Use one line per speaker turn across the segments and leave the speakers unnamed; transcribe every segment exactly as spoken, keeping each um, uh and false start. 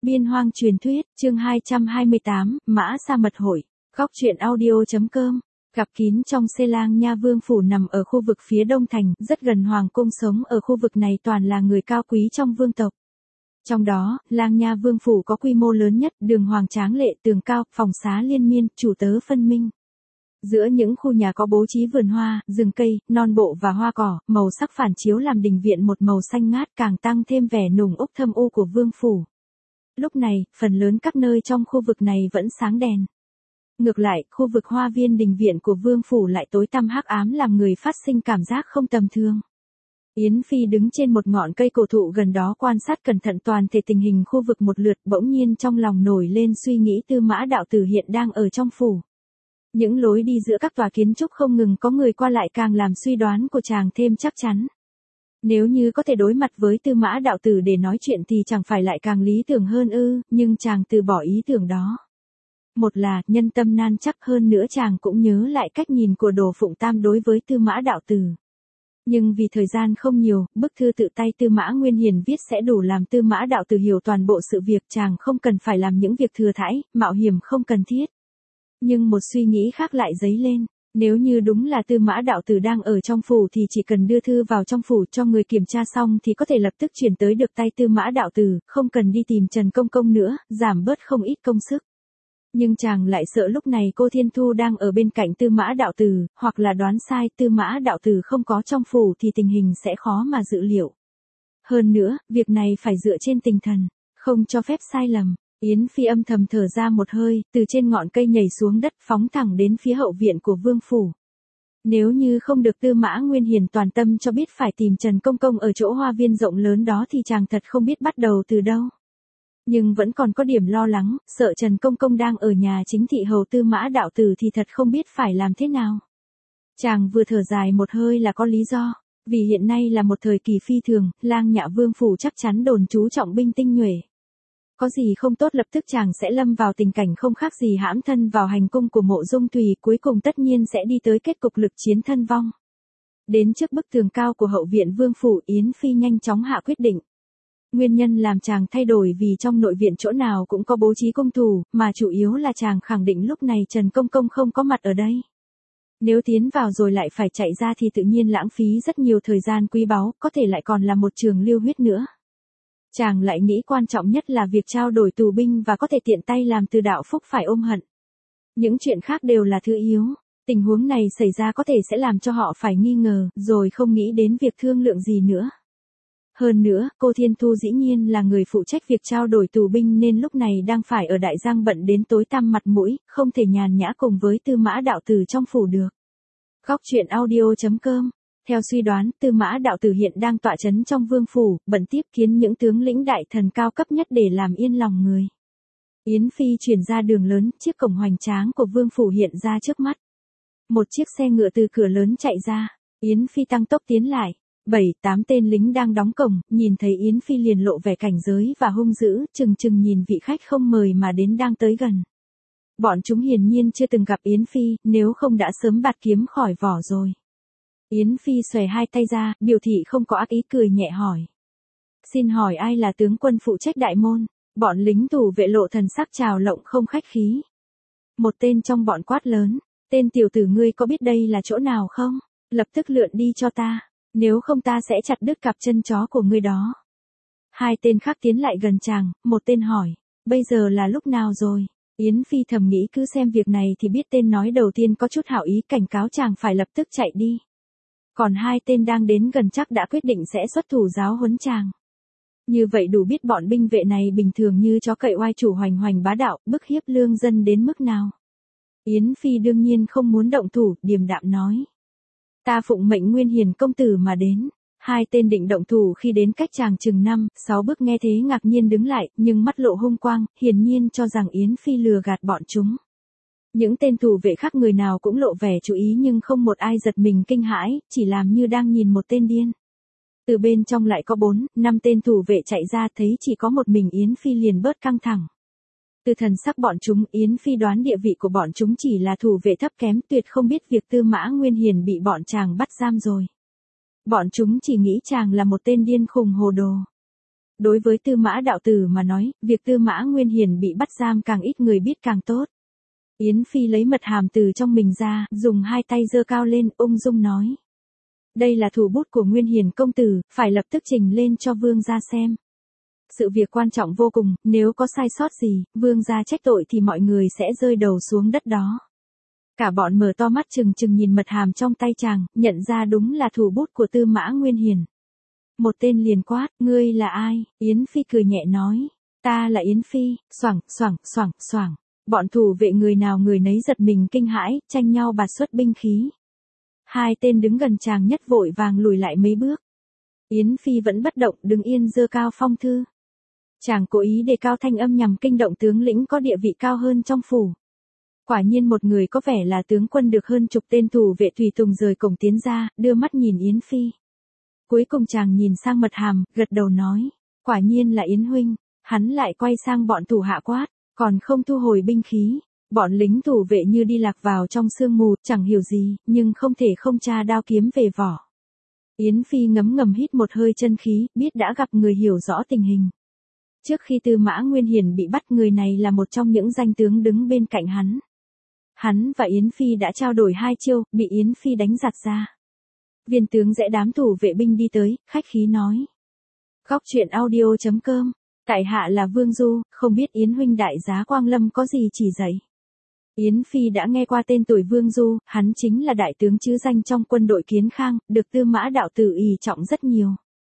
Biên hoang truyền thuyết, chương hai trăm hai mươi tám, Mã Sa Mật Hội, góc truyện audio.com. Gặp kín trong Xê Lang Nha Vương Phủ nằm ở khu vực phía đông thành, rất gần Hoàng cung, sống ở khu vực này toàn là người cao quý trong vương tộc. Trong đó, Lang Nha Vương Phủ có quy mô lớn nhất, đường hoàng tráng lệ, tường cao, phòng xá liên miên, chủ tớ phân minh. Giữa những khu nhà có bố trí vườn hoa, rừng cây, non bộ và hoa cỏ, màu sắc phản chiếu làm đình viện một màu xanh ngát, càng tăng thêm vẻ nùng úc thâm u của vương phủ. Lúc này, phần lớn các nơi trong khu vực này vẫn sáng đèn. Ngược lại, khu vực hoa viên đình viện của vương phủ lại tối tăm hắc ám làm người phát sinh cảm giác không tầm thường. Yến Phi đứng trên một ngọn cây cổ thụ gần đó quan sát cẩn thận toàn thể tình hình khu vực một lượt, bỗng nhiên trong lòng nổi lên suy nghĩ Tư Mã đạo tử hiện đang ở trong phủ. Những lối đi giữa các tòa kiến trúc không ngừng có người qua lại càng làm suy đoán của chàng thêm chắc chắn. Nếu như có thể đối mặt với Tư Mã đạo tử để nói chuyện thì chẳng phải lại càng lý tưởng hơn ư, nhưng chàng từ bỏ ý tưởng đó. Một là, nhân tâm nan chắc, hơn nữa chàng cũng nhớ lại cách nhìn của Đồ Phụng Tam đối với Tư Mã đạo tử. Nhưng vì thời gian không nhiều, bức thư tự tay Tư Mã Nguyên Hiền viết sẽ đủ làm Tư Mã đạo tử hiểu toàn bộ sự việc, chàng không cần phải làm những việc thừa thãi, mạo hiểm không cần thiết. Nhưng một suy nghĩ khác lại dấy lên. Nếu như đúng là Tư Mã đạo tử đang ở trong phủ thì chỉ cần đưa thư vào trong phủ cho người kiểm tra xong thì có thể lập tức chuyển tới được tay Tư Mã đạo tử, không cần đi tìm Trần Công Công nữa, giảm bớt không ít công sức. Nhưng chàng lại sợ lúc này cô Thiên Thu đang ở bên cạnh Tư Mã đạo tử, hoặc là đoán sai Tư Mã đạo tử không có trong phủ thì tình hình sẽ khó mà dự liệu. Hơn nữa, việc này phải dựa trên tinh thần, không cho phép sai lầm. Yến Phi âm thầm thở ra một hơi, từ trên ngọn cây nhảy xuống đất phóng thẳng đến phía hậu viện của vương phủ. Nếu như không được Tư Mã Nguyên Hiền toàn tâm cho biết phải tìm Trần Công Công ở chỗ hoa viên rộng lớn đó thì chàng thật không biết bắt đầu từ đâu. Nhưng vẫn còn có điểm lo lắng, sợ Trần Công Công đang ở nhà chính thị hầu Tư Mã đạo tử thì thật không biết phải làm thế nào. Chàng vừa thở dài một hơi là có lý do, vì hiện nay là một thời kỳ phi thường, Lang Nhạ Vương Phủ chắc chắn đồn trú trọng binh tinh nhuệ. Có gì không tốt lập tức chàng sẽ lâm vào tình cảnh không khác gì hãm thân vào hành cung của Mộ Dung Tùy, cuối cùng tất nhiên sẽ đi tới kết cục lực chiến thân vong. Đến trước bức tường cao của hậu viện vương phủ, Yến Phi nhanh chóng hạ quyết định. Nguyên nhân làm chàng thay đổi vì trong nội viện chỗ nào cũng có bố trí cung thủ, mà chủ yếu là chàng khẳng định lúc này Trần Công Công không có mặt ở đây. Nếu tiến vào rồi lại phải chạy ra thì tự nhiên lãng phí rất nhiều thời gian quý báu, có thể lại còn là một trường lưu huyết nữa. Chàng lại nghĩ quan trọng nhất là việc trao đổi tù binh và có thể tiện tay làm Từ Đạo Phúc phải ôm hận. Những chuyện khác đều là thứ yếu, tình huống này xảy ra có thể sẽ làm cho họ phải nghi ngờ, rồi không nghĩ đến việc thương lượng gì nữa. Hơn nữa, cô Thiên Thu dĩ nhiên là người phụ trách việc trao đổi tù binh nên lúc này đang phải ở Đại Giang bận đến tối tăm mặt mũi, không thể nhàn nhã cùng với Tư Mã đạo tử trong phủ được. Góc truyện audio.com. Theo suy đoán, Tư Mã đạo tử hiện đang tọa trấn trong vương phủ, bận tiếp kiến những tướng lĩnh đại thần cao cấp nhất để làm yên lòng người. Yến Phi chuyển ra đường lớn, chiếc cổng hoành tráng của vương phủ hiện ra trước mắt. Một chiếc xe ngựa từ cửa lớn chạy ra, Yến Phi tăng tốc tiến lại. Bảy, tám tên lính đang đóng cổng, nhìn thấy Yến Phi liền lộ vẻ cảnh giới và hung dữ, chừng chừng nhìn vị khách không mời mà đến đang tới gần. Bọn chúng hiển nhiên chưa từng gặp Yến Phi, nếu không đã sớm bạt kiếm khỏi vỏ rồi. Yến Phi xòe hai tay ra, biểu thị không có ác ý, cười nhẹ hỏi. Xin hỏi ai là tướng quân phụ trách đại môn? Bọn lính thủ vệ lộ thần sắc trào lộng không khách khí. Một tên trong bọn quát lớn, tên tiểu tử ngươi có biết đây là chỗ nào không? Lập tức lượn đi cho ta, nếu không ta sẽ chặt đứt cặp chân chó của ngươi đó. Hai tên khác tiến lại gần chàng, một tên hỏi, bây giờ là lúc nào rồi? Yến Phi thầm nghĩ cứ xem việc này thì biết tên nói đầu tiên có chút hảo ý cảnh cáo chàng phải lập tức chạy đi. Còn hai tên đang đến gần chắc đã quyết định sẽ xuất thủ giáo huấn chàng. Như vậy đủ biết bọn binh vệ này bình thường như chó cậy oai chủ hoành hoành bá đạo, bức hiếp lương dân đến mức nào. Yến Phi đương nhiên không muốn động thủ, điềm đạm nói. Ta phụng mệnh Nguyên Hiền công tử mà đến. Hai tên định động thủ khi đến cách chàng chừng năm, sáu bước nghe thế ngạc nhiên đứng lại, nhưng mắt lộ hung quang, hiển nhiên cho rằng Yến Phi lừa gạt bọn chúng. Những tên thủ vệ khác người nào cũng lộ vẻ chú ý nhưng không một ai giật mình kinh hãi, chỉ làm như đang nhìn một tên điên. Từ bên trong lại có bốn, năm tên thủ vệ chạy ra thấy chỉ có một mình Yến Phi liền bớt căng thẳng. Từ thần sắc bọn chúng, Yến Phi đoán địa vị của bọn chúng chỉ là thủ vệ thấp kém, tuyệt không biết việc Tư Mã Nguyên Hiền bị bọn chàng bắt giam rồi. Bọn chúng chỉ nghĩ chàng là một tên điên khùng hồ đồ. Đối với Tư Mã đạo tử mà nói, việc Tư Mã Nguyên Hiền bị bắt giam càng ít người biết càng tốt. Yến Phi lấy mật hàm từ trong mình ra, dùng hai tay giơ cao lên, ung dung nói. Đây là thủ bút của Nguyên Hiền công tử, phải lập tức trình lên cho vương gia xem. Sự việc quan trọng vô cùng, nếu có sai sót gì, vương gia trách tội thì mọi người sẽ rơi đầu xuống đất đó. Cả bọn mở to mắt trừng trừng nhìn mật hàm trong tay chàng, nhận ra đúng là thủ bút của Tư Mã Nguyên Hiền. Một tên liền quát, ngươi là ai? Yến Phi cười nhẹ nói, ta là Yến Phi, xoảng, xoảng, xoảng, xoảng. Bọn thủ vệ người nào người nấy giật mình kinh hãi, tranh nhau bạt xuất binh khí. Hai tên đứng gần chàng nhất vội vàng lùi lại mấy bước. Yến Phi vẫn bất động, đứng yên giơ cao phong thư. Chàng cố ý đề cao thanh âm nhằm kinh động tướng lĩnh có địa vị cao hơn trong phủ. Quả nhiên một người có vẻ là tướng quân được hơn chục tên thủ vệ tùy tùng rời cổng tiến ra, đưa mắt nhìn Yến Phi. Cuối cùng chàng nhìn sang mật hàm, gật đầu nói, quả nhiên là Yến huynh. Hắn lại quay sang bọn thủ hạ quát, còn không thu hồi binh khí. Bọn lính thủ vệ như đi lạc vào trong sương mù, chẳng hiểu gì, nhưng không thể không tra đao kiếm về vỏ. Yến Phi ngấm ngầm hít một hơi chân khí, biết đã gặp người hiểu rõ tình hình. Trước khi Tư Mã Nguyên Hiền bị bắt, người này là một trong những danh tướng đứng bên cạnh hắn. Hắn và Yến Phi đã trao đổi hai chiêu, bị Yến Phi đánh giặt ra. Viên tướng rẽ đám thủ vệ binh đi tới, khách khí nói. Góc truyện audio chấm com, tại hạ là Vương Du, không biết Yến huynh đại giá Quang Lâm có gì chỉ dạy. Yến Phi đã nghe qua tên tuổi Vương Du, hắn chính là đại tướng chứ danh trong quân đội Kiến Khang, được Tư Mã đạo tử ỷ trọng rất nhiều.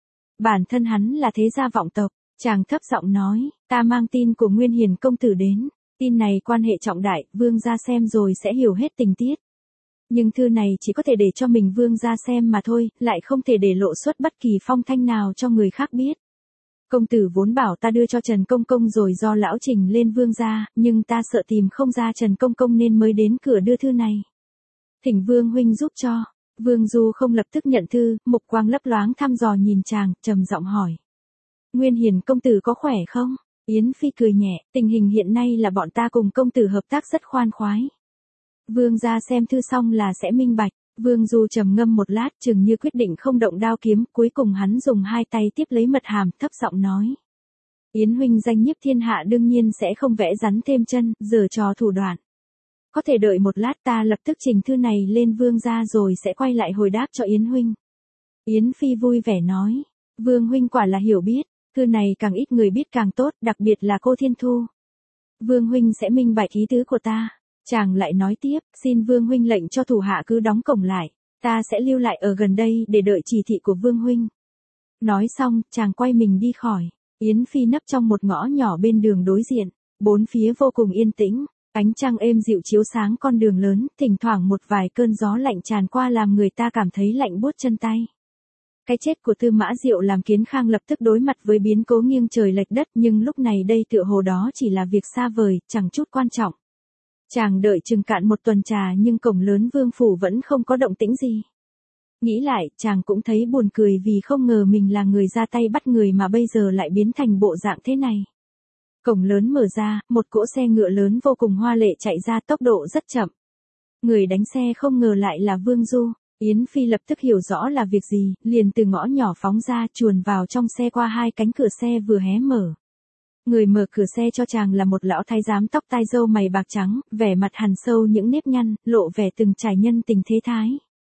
Bản thân hắn là thế gia vọng tộc, chàng thấp giọng nói, ta mang tin của Nguyên Hiền công tử đến, tin này quan hệ trọng đại, vương gia xem rồi sẽ hiểu hết tình tiết. Nhưng thư này chỉ có thể để cho mình vương gia xem mà thôi, lại không thể để lộ xuất bất kỳ phong thanh nào cho người khác biết. Công tử vốn bảo ta đưa cho Trần Công Công rồi do lão trình lên vương gia, nhưng ta sợ tìm không ra Trần Công Công nên mới đến cửa đưa thư này. Thỉnh vương huynh giúp cho. Vương Du không lập tức nhận thư, mục quang lấp loáng thăm dò nhìn chàng, trầm giọng hỏi. Nguyên Hiền công tử có khỏe không? Yến Phi cười nhẹ, tình hình hiện nay là bọn ta cùng công tử hợp tác rất khoan khoái. Vương gia xem thư xong là sẽ minh bạch. Vương Du trầm ngâm một lát, chừng như quyết định không động đao kiếm, cuối cùng hắn dùng hai tay tiếp lấy mật hàm, thấp giọng nói. Yến huynh danh nhiếp thiên hạ đương nhiên sẽ không vẽ rắn thêm chân, giở trò thủ đoạn. Có thể đợi một lát, ta lập tức trình thư này lên vương gia rồi sẽ quay lại hồi đáp cho Yến huynh. Yến Phi vui vẻ nói. Vương huynh quả là hiểu biết, thư này càng ít người biết càng tốt, đặc biệt là cô Thiên Thu. Vương huynh sẽ minh bạch ý tứ của ta. Chàng lại nói tiếp, xin Vương huynh lệnh cho thủ hạ cứ đóng cổng lại, ta sẽ lưu lại ở gần đây để đợi chỉ thị của Vương huynh. Nói xong, chàng quay mình đi khỏi. Yến Phi nấp trong một ngõ nhỏ bên đường đối diện, bốn phía vô cùng yên tĩnh, ánh trăng êm dịu chiếu sáng con đường lớn, thỉnh thoảng một vài cơn gió lạnh tràn qua làm người ta cảm thấy lạnh buốt chân tay. Cái chết của Tư Mã Diệu làm Kiến Khang lập tức đối mặt với biến cố nghiêng trời lệch đất, nhưng lúc này đây tựa hồ đó chỉ là việc xa vời, chẳng chút quan trọng. Chàng đợi chừng cạn một tuần trà nhưng cổng lớn vương phủ vẫn không có động tĩnh gì. Nghĩ lại, chàng cũng thấy buồn cười vì không ngờ mình là người ra tay bắt người mà bây giờ lại biến thành bộ dạng thế này. Cổng lớn mở ra, một cỗ xe ngựa lớn vô cùng hoa lệ chạy ra, tốc độ rất chậm. Người đánh xe không ngờ lại là Vương Du. Yến Phi lập tức hiểu rõ là việc gì, liền từ ngõ nhỏ phóng ra, chuồn vào trong xe qua hai cánh cửa xe vừa hé mở. Người mở cửa xe cho chàng là một lão thái giám tóc tai râu mày bạc trắng, vẻ mặt hằn sâu những nếp nhăn, lộ vẻ từng trải nhân tình thế thái.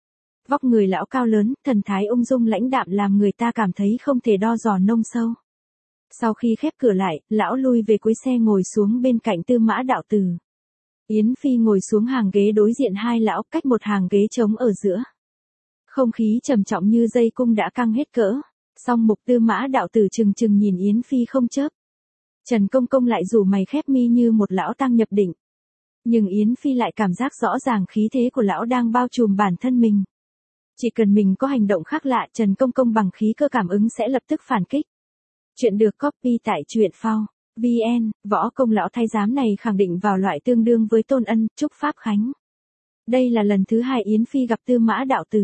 Vóc người lão cao lớn, thần thái ung dung lãnh đạm làm người ta cảm thấy không thể đo dò nông sâu. Sau khi khép cửa lại, lão lui về cuối xe ngồi xuống bên cạnh Tư Mã đạo tử. Yến Phi ngồi xuống hàng ghế đối diện hai lão, cách một hàng ghế trống ở giữa. Không khí trầm trọng như dây cung đã căng hết cỡ. Song mục Tư Mã đạo tử chừng chừng nhìn Yến Phi không chớp. Trần Công Công lại rủ mày khép mi như một lão tăng nhập định. Nhưng Yến Phi lại cảm giác rõ ràng khí thế của lão đang bao trùm bản thân mình. Chỉ cần mình có hành động khác lạ, Trần Công Công bằng khí cơ cảm ứng sẽ lập tức phản kích. Chuyện được copy tại truyện phao chấm vn, võ công lão thái giám này khẳng định vào loại tương đương với Tôn Ân, Trúc Pháp Khánh. Đây là lần thứ hai Yến Phi gặp Tư Mã đạo tử.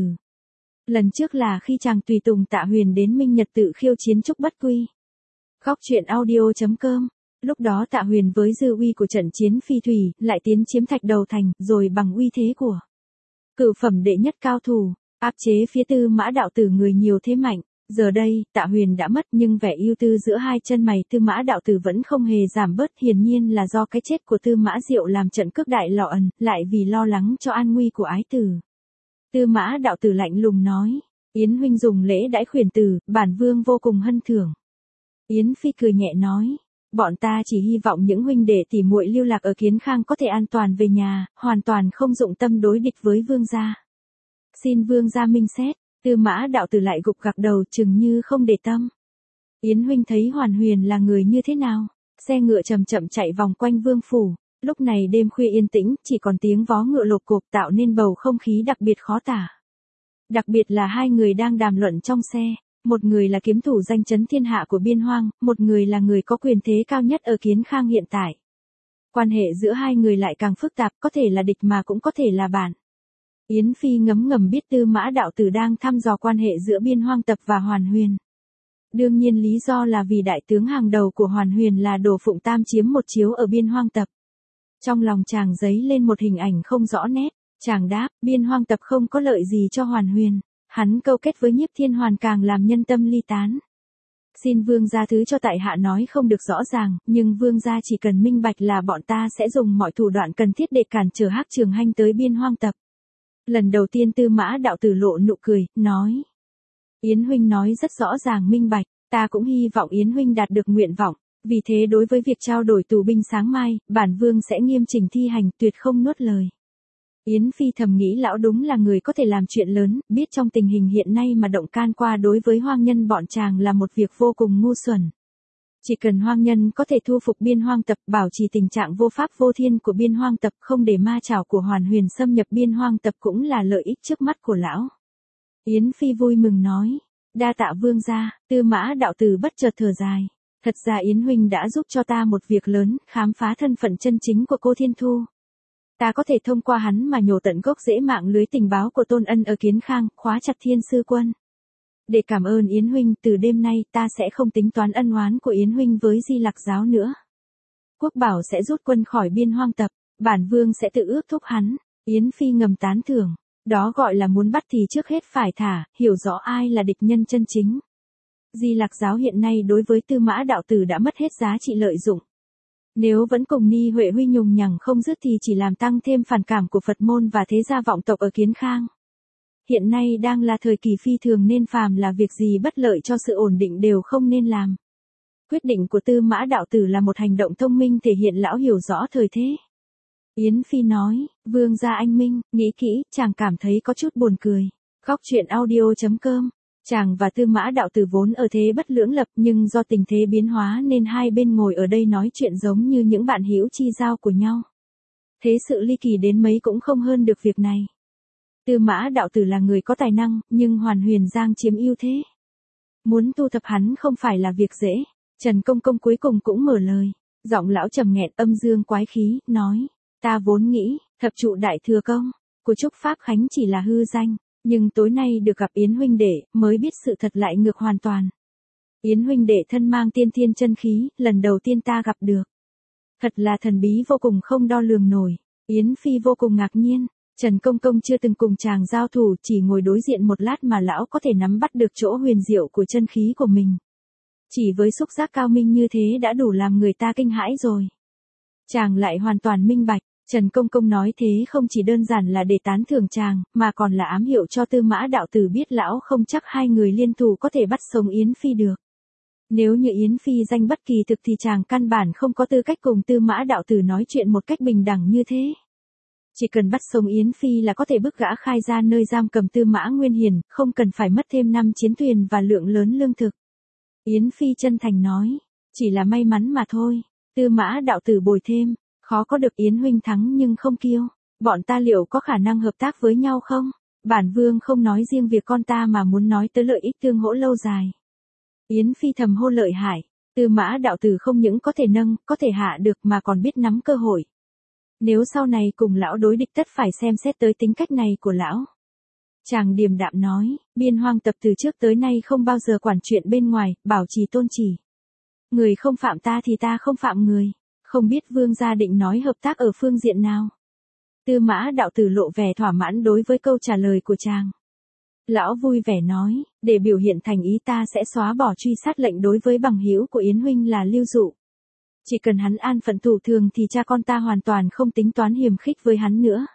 Lần trước là khi chàng tùy tùng Tạ Huyền đến Minh Nhật tự khiêu chiến Trúc Bất Quy. Góc truyện audio chấm com. Lúc đó Tạ Huyền với dư uy của trận chiến phi thủy, lại tiến chiếm Thạch Đầu Thành, rồi bằng uy thế của cửu phẩm đệ nhất cao thủ, áp chế phía Tư Mã đạo tử người nhiều thế mạnh, Giờ đây, Tạ Huyền đã mất nhưng vẻ ưu tư giữa hai chân mày Tư Mã đạo tử vẫn không hề giảm bớt, hiển nhiên là do cái chết của Tư Mã Diệu làm trận cước đại lọ ẩn, lại vì lo lắng cho an nguy của ái tử. Tư Mã đạo tử lạnh lùng nói, Yến huynh dùng lễ đãi khuyển tử, bản vương vô cùng hân thưởng. Yến Phi cười nhẹ nói, bọn ta chỉ hy vọng những huynh đệ tỉ muội lưu lạc ở Kiến Khang có thể an toàn về nhà, hoàn toàn không dụng tâm đối địch với vương gia. Xin vương gia minh xét. Tư Mã đạo tử lại gục gặc đầu chừng như không để tâm. Yến huynh thấy Hoàn Huyền là người như thế nào? Xe ngựa chậm chậm chạy vòng quanh vương phủ. Lúc này đêm khuya yên tĩnh, chỉ còn tiếng vó ngựa lộp cộp tạo nên bầu không khí đặc biệt khó tả. Đặc biệt là hai người đang đàm luận trong xe. Một người là kiếm thủ danh chấn thiên hạ của Biên Hoang, một người là người có quyền thế cao nhất ở Kiến Khang hiện tại. Quan hệ giữa hai người lại càng phức tạp, có thể là địch mà cũng có thể là bạn. Yến Phi ngấm ngầm biết Tư Mã đạo tử đang thăm dò quan hệ giữa Biên Hoang Tập và Hoàn Huyền. Đương nhiên lý do là vì đại tướng hàng đầu của Hoàn Huyền là Đồ Phụng Tam chiếm một chiếu ở Biên Hoang Tập. Trong lòng chàng dấy lên một hình ảnh không rõ nét, chàng đáp, Biên Hoang Tập không có lợi gì cho Hoàn Huyền, hắn câu kết với Nhiếp Thiên Hoàn càng làm nhân tâm ly tán. Xin vương gia thứ cho tại hạ nói không được rõ ràng, nhưng vương gia chỉ cần minh bạch là bọn ta sẽ dùng mọi thủ đoạn cần thiết để cản trở Hắc Trường Hanh tới Biên Hoang Tập. Lần đầu tiên Tư Mã đạo tử lộ nụ cười, nói. Yến huynh nói rất rõ ràng minh bạch, ta cũng hy vọng Yến huynh đạt được nguyện vọng, vì thế đối với việc trao đổi tù binh sáng mai, bản vương sẽ nghiêm chỉnh thi hành, tuyệt không nuốt lời. Yến Phi thầm nghĩ lão đúng là người có thể làm chuyện lớn, biết trong tình hình hiện nay mà động can qua đối với hoang nhân bọn chàng là một việc vô cùng ngu xuẩn. Chỉ cần hoang nhân có thể thu phục Biên Hoang Tập, bảo trì tình trạng vô pháp vô thiên của Biên Hoang Tập, không để ma chảo của Hoàn Huyền xâm nhập Biên Hoang Tập cũng là lợi ích trước mắt của lão. Yến Phi vui mừng nói, đa tạ vương gia. Tư Mã đạo tử bất chợt thở dài. Thật ra Yến huynh đã giúp cho ta một việc lớn, khám phá thân phận chân chính của cô Thiên Thu. Ta có thể thông qua hắn mà nhổ tận gốc rễ mạng lưới tình báo của Tôn Ân ở Kiến Khang, khóa chặt Thiên Sư Quân. Để cảm ơn Yến huynh, từ đêm nay ta sẽ không tính toán ân oán của Yến huynh với Di Lặc giáo nữa. Quốc Bảo sẽ rút quân khỏi Biên Hoang Tập, bản vương sẽ tự ước thúc hắn. Yến Phi ngầm tán thưởng, đó gọi là muốn bắt thì trước hết phải thả, hiểu rõ ai là địch nhân chân chính. Di Lặc giáo hiện nay đối với Tư Mã đạo tử đã mất hết giá trị lợi dụng. Nếu vẫn cùng Ni Huệ Huy nhùng nhằng không dứt thì chỉ làm tăng thêm phản cảm của Phật môn và thế gia vọng tộc ở Kiến Khang. Hiện nay đang là thời kỳ phi thường nên phàm là việc gì bất lợi cho sự ổn định đều không nên làm. Quyết định của Tư Mã đạo tử là một hành động thông minh thể hiện lão hiểu rõ thời thế. Yến Phi nói, vương gia anh minh, nghĩ kỹ, chàng cảm thấy có chút buồn cười. Khóc chuyện audio chấm com. Chàng và Tư Mã đạo tử vốn ở thế bất lưỡng lập nhưng do tình thế biến hóa nên hai bên ngồi ở đây nói chuyện giống như những bạn hữu chi giao của nhau. Thế sự ly kỳ đến mấy cũng không hơn được việc này. Tư Mã đạo tử là người có tài năng, nhưng Hoàn Huyền Giang chiếm ưu thế. Muốn thu thập hắn không phải là việc dễ. Trần Công Công cuối cùng cũng mở lời. Giọng lão trầm nghẹn âm dương quái khí, nói. Ta vốn nghĩ, thập trụ đại thừa công của Trúc Pháp Khánh chỉ là hư danh. Nhưng tối nay được gặp Yến huynh đệ, mới biết sự thật lại ngược hoàn toàn. Yến huynh đệ thân mang tiên thiên chân khí, lần đầu tiên ta gặp được. Thật là thần bí vô cùng không đo lường nổi. Yến Phi vô cùng ngạc nhiên. Trần Công Công chưa từng cùng chàng giao thủ, chỉ ngồi đối diện một lát mà lão có thể nắm bắt được chỗ huyền diệu của chân khí của mình. Chỉ với xúc giác cao minh như thế đã đủ làm người ta kinh hãi rồi. Chàng lại hoàn toàn minh bạch. Trần Công Công nói thế không chỉ đơn giản là để tán thưởng chàng, mà còn là ám hiệu cho Tư Mã đạo tử biết lão không chắc hai người liên thủ có thể bắt sống Yến Phi được. Nếu như Yến Phi danh bất kỳ thực thì chàng căn bản không có tư cách cùng Tư Mã đạo tử nói chuyện một cách bình đẳng như thế. Chỉ cần bắt sống Yến Phi là có thể bức gã khai ra nơi giam cầm Tư Mã Nguyên Hiển, không cần phải mất thêm năm chiến thuyền và lượng lớn lương thực. Yến Phi chân thành nói, chỉ là may mắn mà thôi. Tư Mã đạo tử bồi thêm, khó có được Yến huynh thắng nhưng không kiêu. Bọn ta liệu có khả năng hợp tác với nhau không? Bản vương không nói riêng việc con ta mà muốn nói tới lợi ích tương hỗ lâu dài. Yến Phi thầm hô lợi hại. Tư Mã đạo tử không những có thể nâng, có thể hạ được mà còn biết nắm cơ hội. Nếu sau này cùng lão đối địch tất phải xem xét tới tính cách này của lão. Chàng điềm đạm nói, Biên Hoang Tập từ trước tới nay không bao giờ quản chuyện bên ngoài, bảo trì tôn chỉ. Người không phạm ta thì ta không phạm người. Không biết vương gia định nói hợp tác ở phương diện nào. Tư Mã đạo tử lộ vẻ thỏa mãn đối với câu trả lời của chàng. Lão vui vẻ nói, để biểu hiện thành ý ta sẽ xóa bỏ truy sát lệnh đối với bằng hữu của Yến huynh là Lưu Dụ. Chỉ cần hắn an phận thủ thường thì cha con ta hoàn toàn không tính toán hiềm khích với hắn nữa.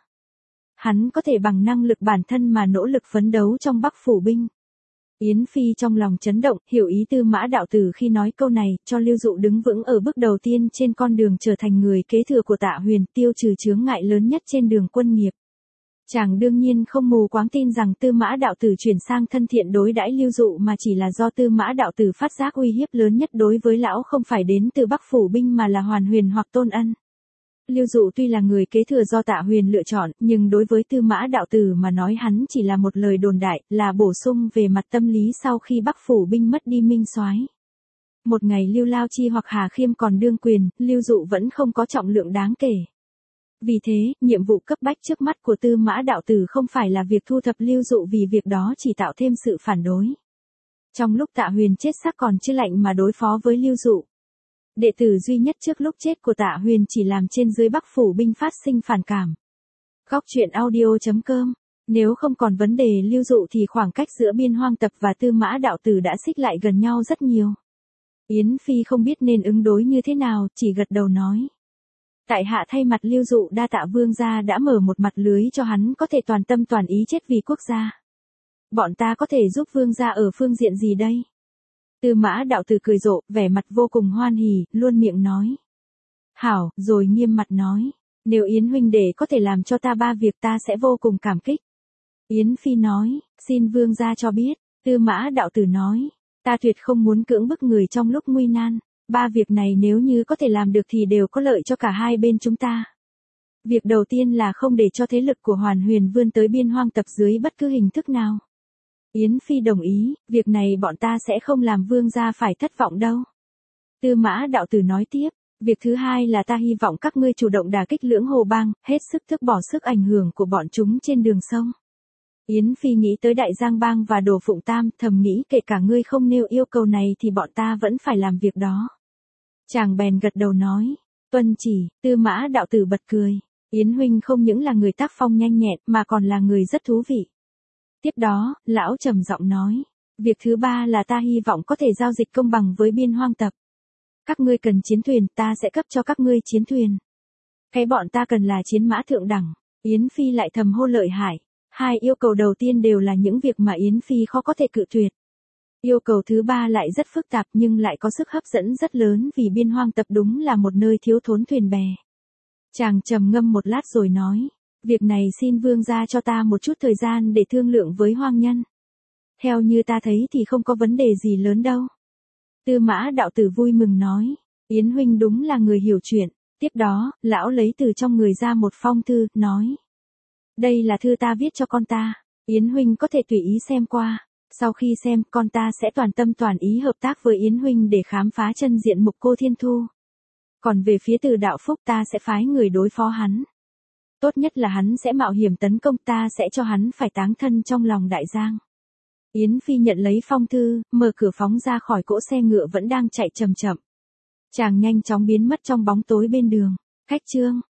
Hắn có thể bằng năng lực bản thân mà nỗ lực phấn đấu trong Bắc phủ binh. Yến Phi trong lòng chấn động, hiểu ý Tư Mã đạo tử khi nói câu này, cho Lưu Dụ đứng vững ở bước đầu tiên trên con đường trở thành người kế thừa của Tạ Huyền, tiêu trừ chướng ngại lớn nhất trên đường quân nghiệp. Chàng đương nhiên không mù quáng tin rằng Tư Mã đạo tử chuyển sang thân thiện đối đãi Lưu Dụ mà chỉ là do Tư Mã đạo tử phát giác uy hiếp lớn nhất đối với lão không phải đến từ Bắc phủ binh mà là Hoàn Huyền hoặc Tôn Ân. Lưu Dụ tuy là người kế thừa do Tạ Huyền lựa chọn, nhưng đối với Tư Mã đạo tử mà nói hắn chỉ là một lời đồn đại, là bổ sung về mặt tâm lý sau khi Bắc phủ binh mất đi Minh Soái. Một ngày Lưu Lao Chi hoặc Hà Khiêm còn đương quyền, Lưu Dụ vẫn không có trọng lượng đáng kể. Vì thế, nhiệm vụ cấp bách trước mắt của Tư Mã đạo tử không phải là việc thu thập Lưu Dụ, vì việc đó chỉ tạo thêm sự phản đối. Trong lúc Tạ Huyền chết xác còn chưa lạnh mà đối phó với Lưu Dụ. Đệ tử duy nhất trước lúc chết của Tạ Huyền chỉ làm trên dưới Bắc phủ binh phát sinh phản cảm. Góc truyện audio chấm com. Nếu không còn vấn đề Lưu Dụ thì khoảng cách giữa Biên Hoang Tập và Tư Mã đạo tử đã xích lại gần nhau rất nhiều. Yến Phi không biết nên ứng đối như thế nào, chỉ gật đầu nói. Tại hạ thay mặt Lưu Dụ đa tạ vương gia đã mở một mặt lưới cho hắn có thể toàn tâm toàn ý chết vì quốc gia. Bọn ta có thể giúp vương gia ở phương diện gì đây? Tư Mã đạo tử cười rộ, vẻ mặt vô cùng hoan hỉ, luôn miệng nói. Hảo, rồi nghiêm mặt nói. Nếu Yến huynh đệ có thể làm cho ta ba việc ta sẽ vô cùng cảm kích. Yến Phi nói, xin vương gia cho biết. Tư Mã đạo tử nói, ta tuyệt không muốn cưỡng bức người trong lúc nguy nan. Ba việc này nếu như có thể làm được thì đều có lợi cho cả hai bên chúng ta. Việc đầu tiên là không để cho thế lực của Hoàn Huyền vươn tới Biên Hoang Tập dưới bất cứ hình thức nào. Yến Phi đồng ý, việc này bọn ta sẽ không làm vương gia phải thất vọng đâu. Tư Mã đạo tử nói tiếp, việc thứ hai là ta hy vọng các ngươi chủ động đả kích Lưỡng Hồ Bang, hết sức tước bỏ sức ảnh hưởng của bọn chúng trên đường sông. Yến Phi nghĩ tới Đại Giang Bang và Đồ Phụng Tam, thầm nghĩ kể cả ngươi không nêu yêu cầu này thì bọn ta vẫn phải làm việc đó. Chàng bèn gật đầu nói, tuân chỉ. Tư Mã đạo tử bật cười, Yến huynh không những là người tác phong nhanh nhẹn mà còn là người rất thú vị. Tiếp đó, lão trầm giọng nói, việc thứ ba là ta hy vọng có thể giao dịch công bằng với Biên Hoang Tập. Các ngươi cần chiến thuyền, ta sẽ cấp cho các ngươi chiến thuyền. Cái bọn ta cần là chiến mã thượng đẳng. Yến Phi lại thầm hô lợi hại. Hai yêu cầu đầu tiên đều là những việc mà Yến Phi khó có thể cự tuyệt. Yêu cầu thứ ba lại rất phức tạp nhưng lại có sức hấp dẫn rất lớn vì Biên Hoang Tập đúng là một nơi thiếu thốn thuyền bè. Chàng trầm ngâm một lát rồi nói, việc này xin vương gia cho ta một chút thời gian để thương lượng với hoang nhân. Theo như ta thấy thì không có vấn đề gì lớn đâu. Tư Mã đạo tử vui mừng nói, Yến huynh đúng là người hiểu chuyện. Tiếp đó, lão lấy từ trong người ra một phong thư, nói. Đây là thư ta viết cho con ta, Yến huynh có thể tùy ý xem qua. Sau khi xem, con ta sẽ toàn tâm toàn ý hợp tác với Yến huynh để khám phá chân diện mục Cô Thiên Thu. Còn về phía Từ Đạo Phúc ta sẽ phái người đối phó hắn. Tốt nhất là hắn sẽ mạo hiểm tấn công, ta sẽ cho hắn phải táng thân trong lòng đại giang. Yến Phi nhận lấy phong thư, mở cửa phóng ra khỏi cỗ xe ngựa vẫn đang chạy chậm chậm. Chàng nhanh chóng biến mất trong bóng tối bên đường. Khách chương